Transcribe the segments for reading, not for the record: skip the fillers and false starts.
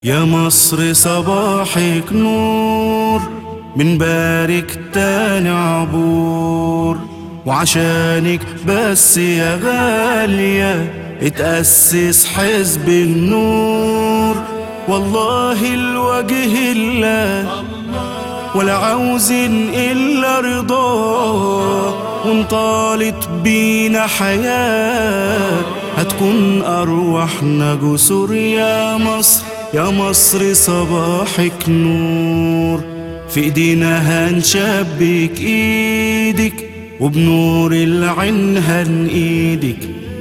يا مصر صباحك نور، بنبارك تاني عبور، وعشانك بس يا غالية اتأسس حزب النور. والله الوجه الله ولا عاوزين إلا رضاه، وانطالت بينا حياة هتكون أرواحنا جسور. يا مصر يا مصر صباحك نور، في ايدينا هنشبك ايدك، وبنور العين هنقيدك،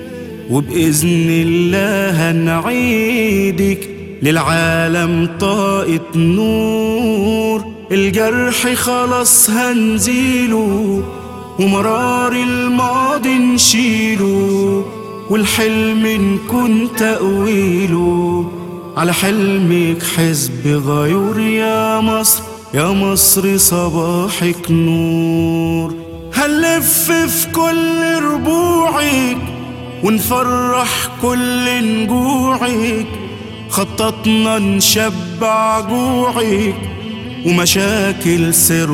وبإذن الله هنعيدك للعالم طاقة نور. الجرح خلاص هنزيله، ومرار الماضي نشيله، والحلم نكون تأويله على حلمك حزب غيور. يا مصر يا مصر صباحك نور، هنلف في كل ربوعك ونفرح كل نجوعك، خططنا نشبع جوعك، ومشاكل سر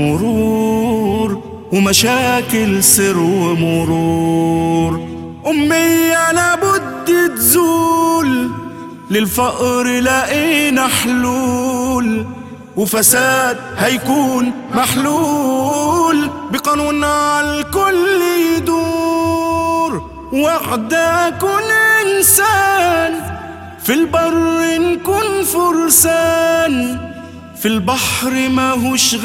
ومرور، ومشاكل سر ومرور. أمية لابد تزول، للفقر لقينا حلول، وفساد هيكون محلول بقانون على الكل يدور. وحدة كن إنسان، في البر نكون فرسان، في البحر ماهوش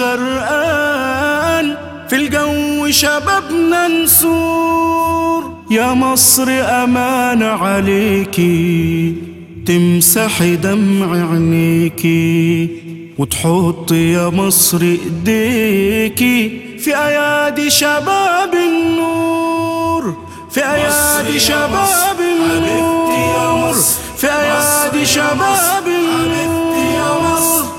غرقان، في الجو شبابنا نسور. يا مصر أمان عليكي، تمسحي دمع عينيكي، وتحط يا مصر ايديكي في ايادي شباب النور، في ايادي شباب